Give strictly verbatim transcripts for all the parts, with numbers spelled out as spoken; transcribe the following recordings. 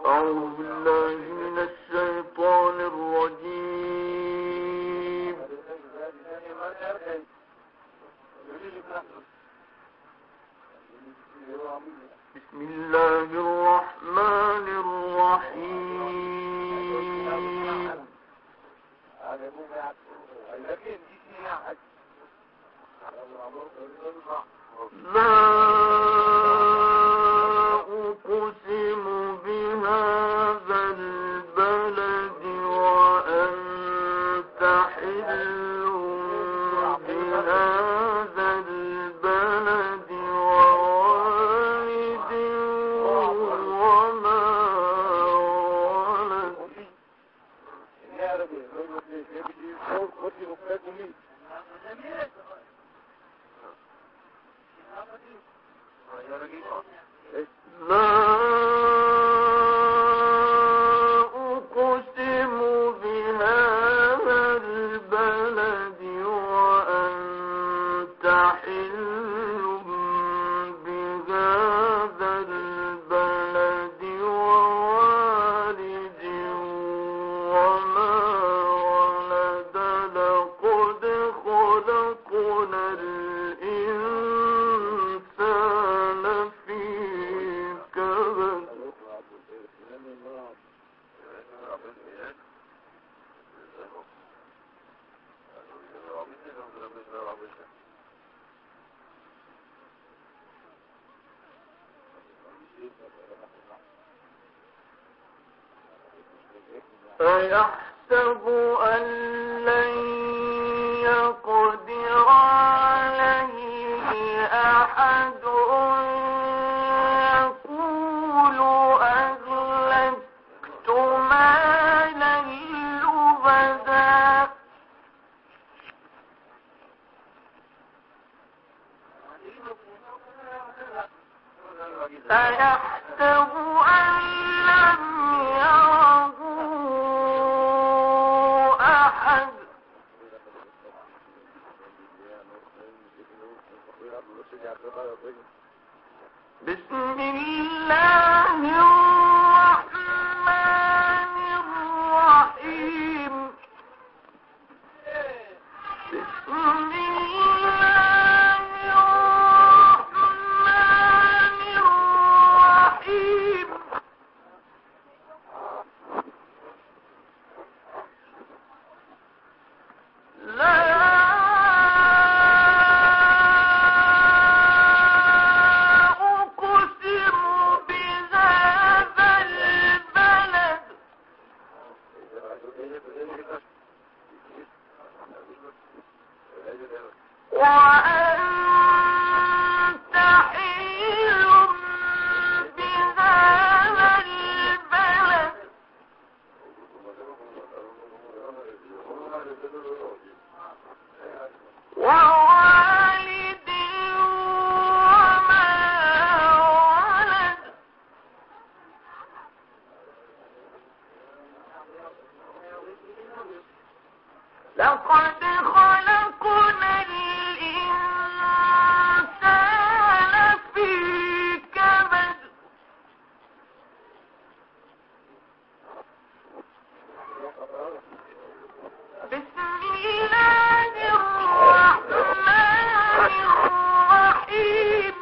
أعوذ بالله من الشيطان الرجيم. بسم الله الرحمن الرحيم. لا أقسم بهذا البلد وأنت حل بهذا البلد ووالد وما ولد. لا أقسم بهذا البلد وأنت حل بهذا البلد ووالد وما ولد. لقد خلقنا الإنسان في كبد. أيحسب أن لن يقدر عليه أحد يقول أهلكت مالا لبدا. أيحسب أن لم يره أحد. بسم الله الرحمن الرحيم. بسم الله الرحمن الرحيم. لا أقسم بهذا البلد وأنت حل بهذا البلد ووالد وما ولد. لقد خلقنا الإنسان في كبد. بسم الله الرحمن الرحيم.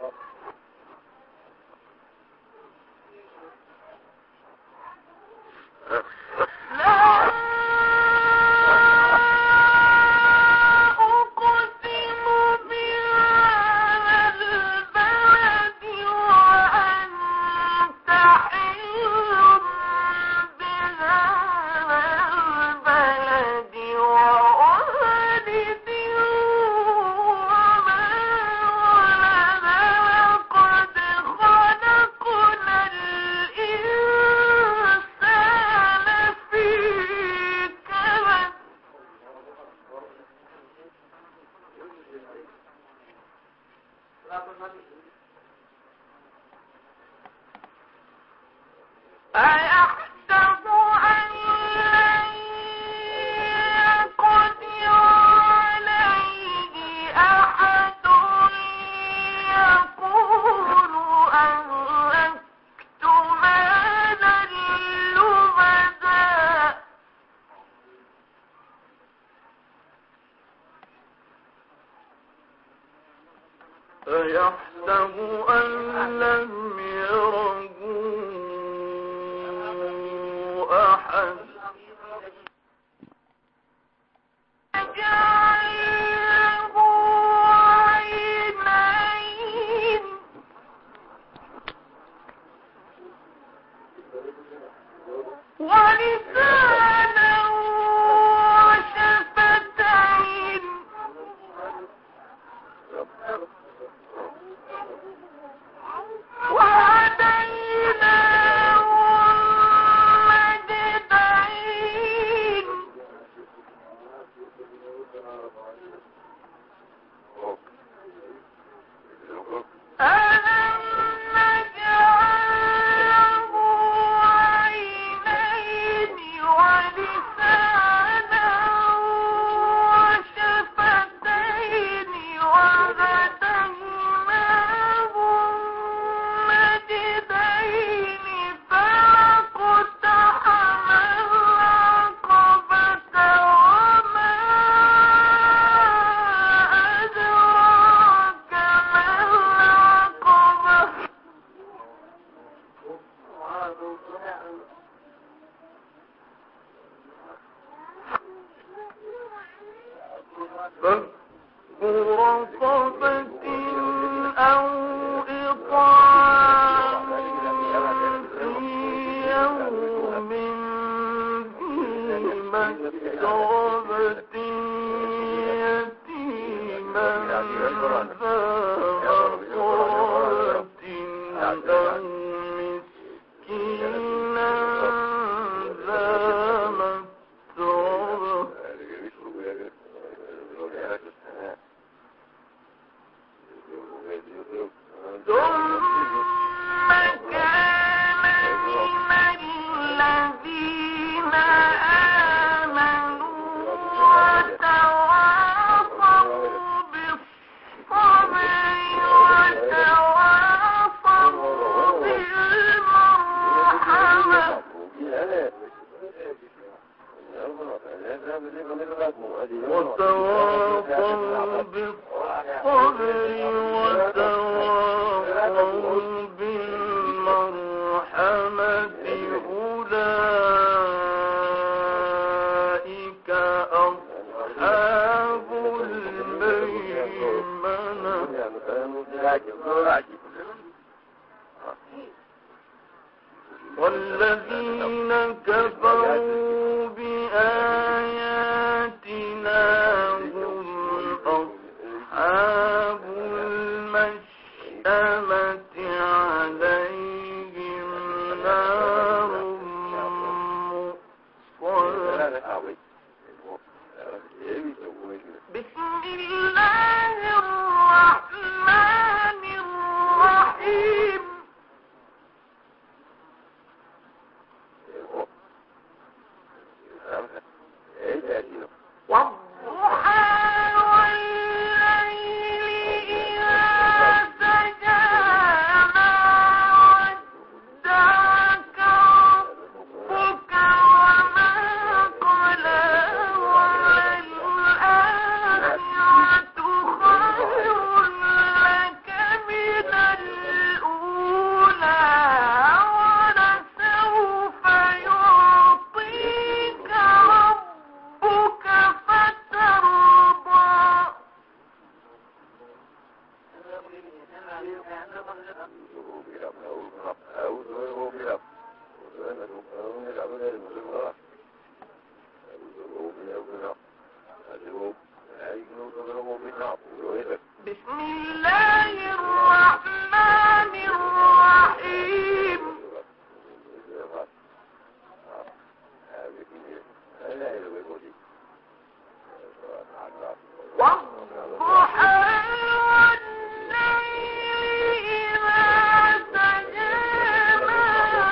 لا أقسم بهذا البلد وأنت حل بهذا البلد ووالد وما ولد. لقد خلقنا الإنسان في كبد. أيحسب أن لن يقدر عليه أحد يقول أهلكت مالا ولسانا وشفتين وهديناه النجدين ألم نجعله عينين ولسانا وشفتين وهديناه النجدين فاقتحم العقبة وما أدراك ما العقبة فك رقبة أو إطعام في يوم ذي مسغبة يتيما ذا مقربة أو مسكينا ذا متربة ثم كان من الذين آمنوا وتواصوا بالصبر وتواصوا بالمرحمة وتواصوا بالصبر وتواصوا بالمرحمة أولئك أصحاب الميمنة والذين كفروا بآياتنا هم أصحاب المشأمة عليهم نار مؤصدة بسم الله الرحمن الرحيم والضحى والليل إذا سجى ما ودعك ربك وما قلى وللآخرة خير لك من الأولى ولسوف يعطيك ربك فترضى بسم الله الرحمن الرحيم والضحى والليل إذا سجى ما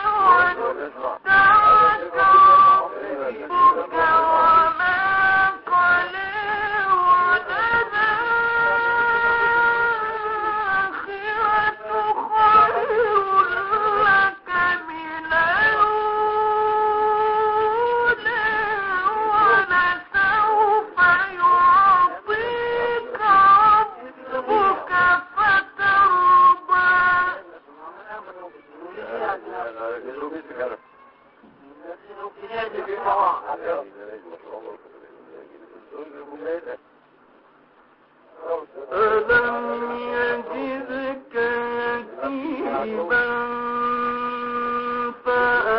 ودعك ربك وما قلى وللآخرة خير لك من الأولى ولسوف يعطيك ربك فترضى ألم يجدك يتيما فآوى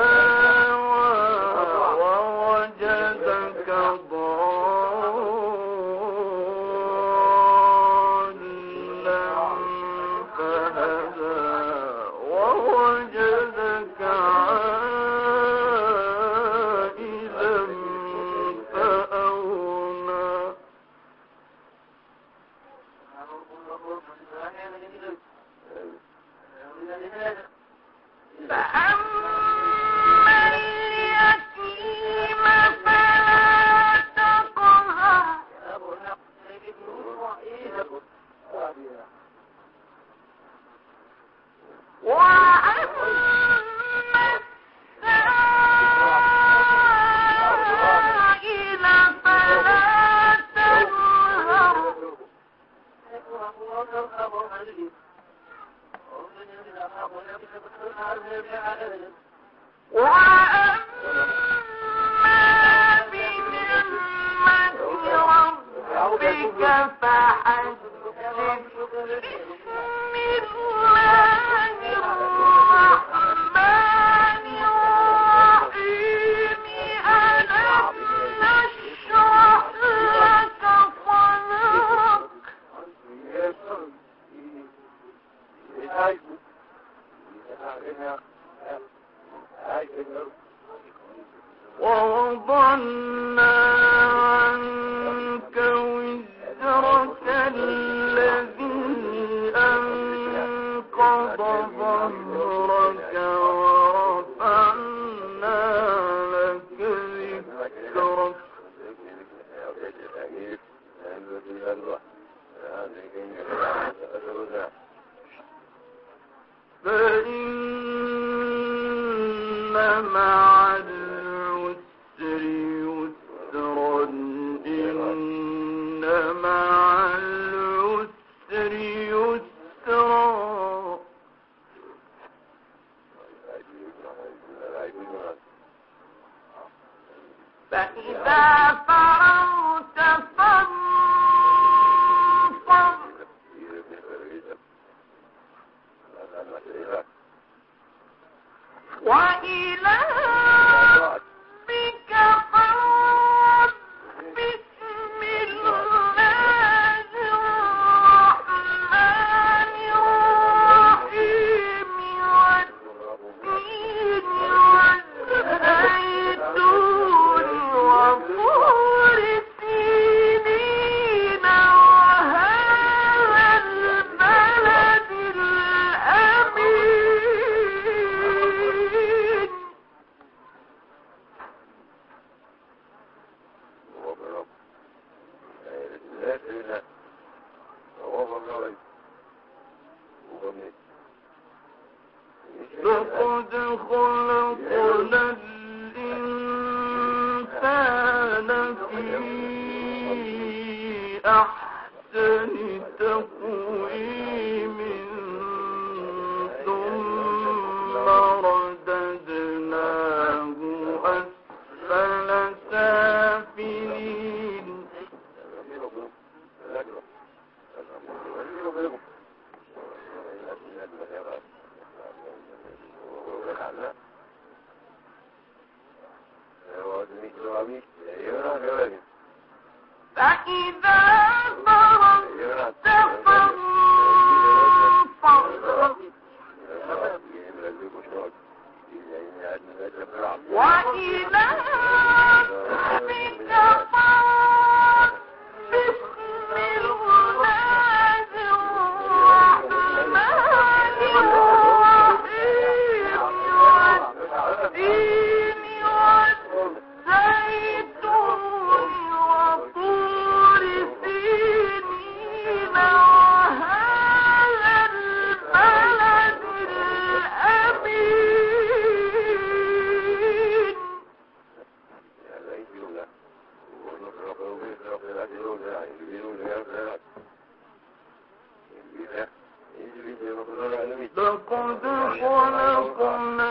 ووضعنا عنك وزرك الذي أنقض ظهرك ورفعنا لك ذكرك فإن مع العسر يسرا إن مع العسر يسرا فإذا فرغت فانصب وإلى ربك فارغب بسم الله الرحمن الرحيم والتين والزيتون وطور سينين وهذا البلد الأمين لقد خلقنا الإنسان في أحسن تقويم ثم رددناه أسفل سافلين فإذا فرغت فانصب وإلى ربك فارغب بسم الله الرحمن الرحيم والتين والزيتون وطور سينين وهذا البلد الأمين لقد خلقنا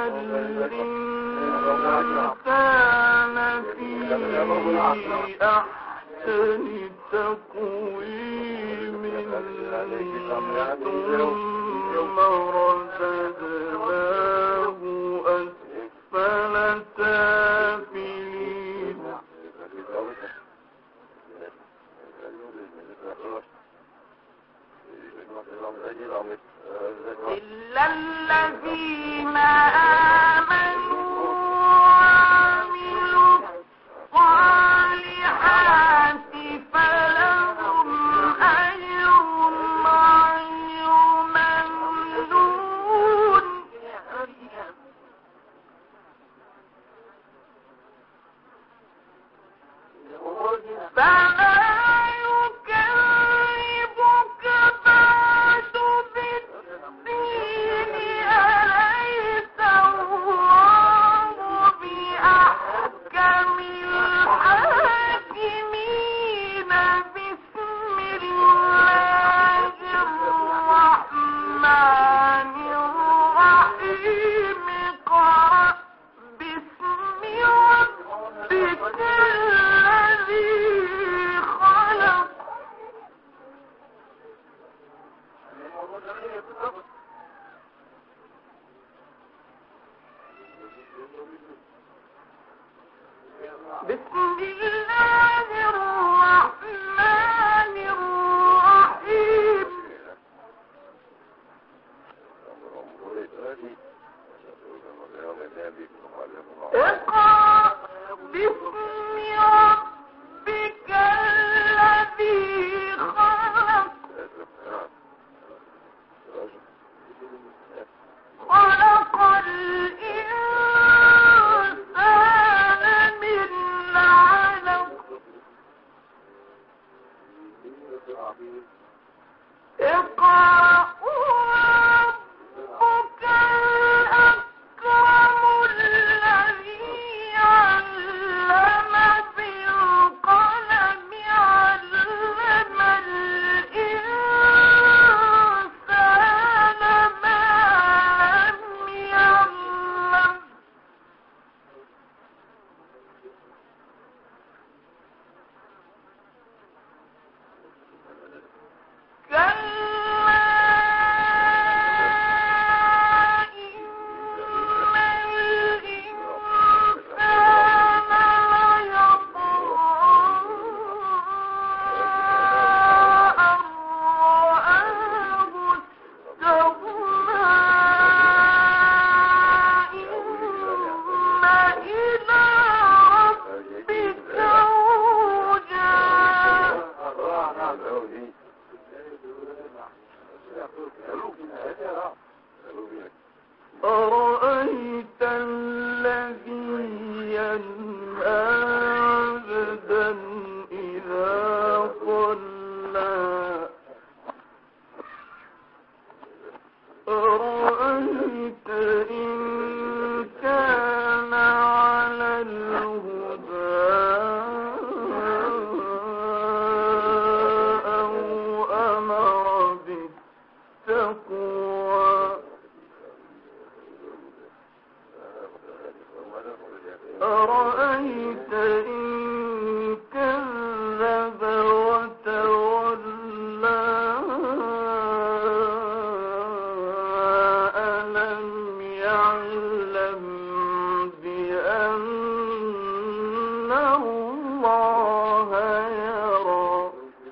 الإنسان في أحسن تقويم ثم رددناه أسفل سافلين إلا الذين آمنوا وعملوا الصالحات فلهم أجر غير ممنون فلا يكذبك بعد بالدين أليس الله بأحكم الحاكمين بسم الله الرحمن الرحيم قرأ بسم الله الرحمن الرحيم اقرأ باسم ربك الذي خلق خلق الإنسان من علق اقرأ ربك الأكرم الذي علم بالقلم علم الإنسان ما لم يعلم أرأيت الذي ينهى عبدا إذا صلى أرأيت إن كان على الهدى أو أمر بالتقوى أرأيت إن كذب وتولى ألم يعلم بأن الله يرى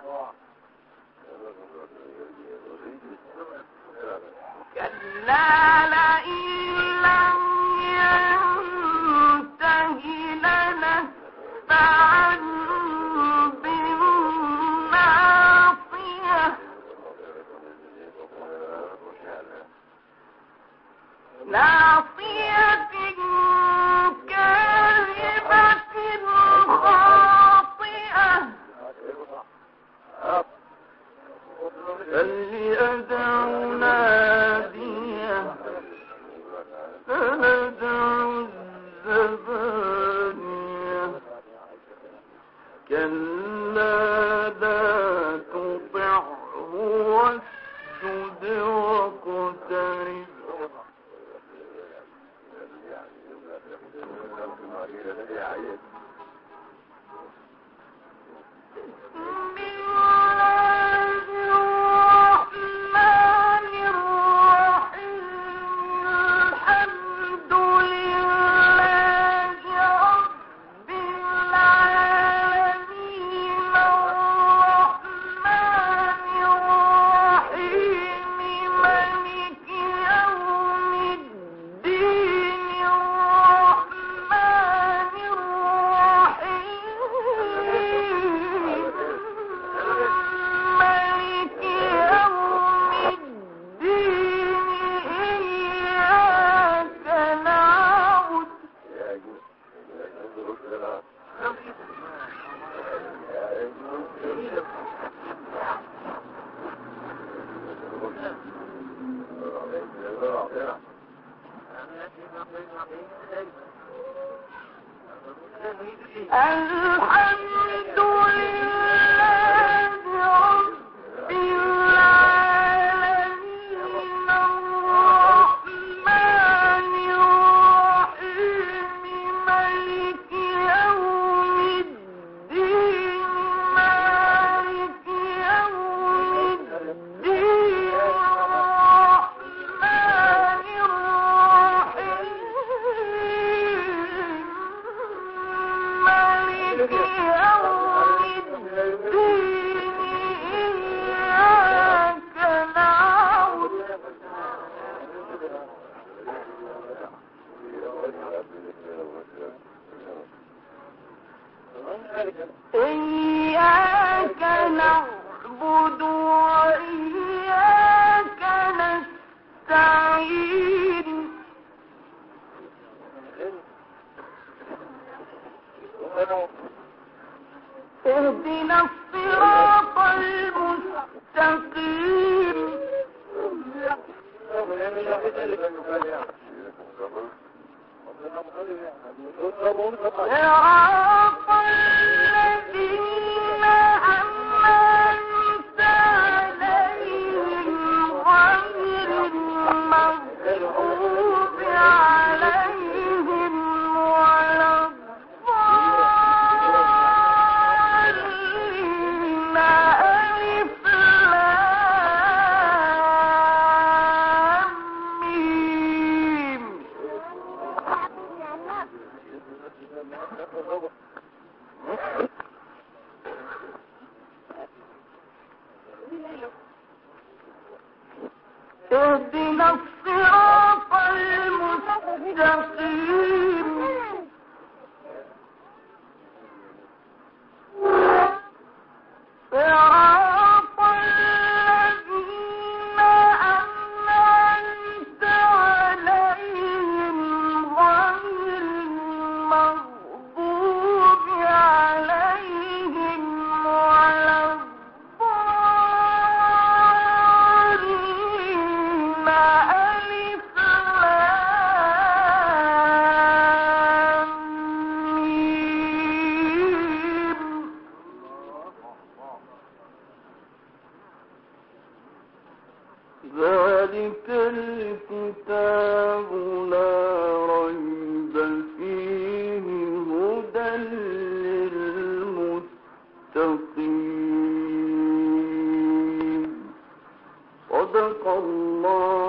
كلا لئن لم ينته لنسفعا بالناصية ناصية كاذبة خاطئة فليدع ناديه سندع الزبانية كلا لا تطعه واسجد واقترب بسم الله الرحمن الرحيم الحمد لله رب العالمين الرحمن الرحيم مالك يوم الدين الرحمن الرحيم مالك يوم الدين إياك نعبد الحمد لله رب العالمين الرحمن الرحيم مالك يوم الدين مالك يوم الدين الرحمن الرحيم مالك إياك نعبد وإياك نستعين اهدنا الصراط المستقيم صراط الذين أنعمت عليهم غير المغضوب عليهم ولا الضالين ألف لام ميم اهدنا الصراط المستقيم صراط الذين أنعمت عليهم غير المغضوب عليهم ولا الضالين ألف لام ميم ذلك الكتاب لا ريب فيه هدى للمتقين صدق الله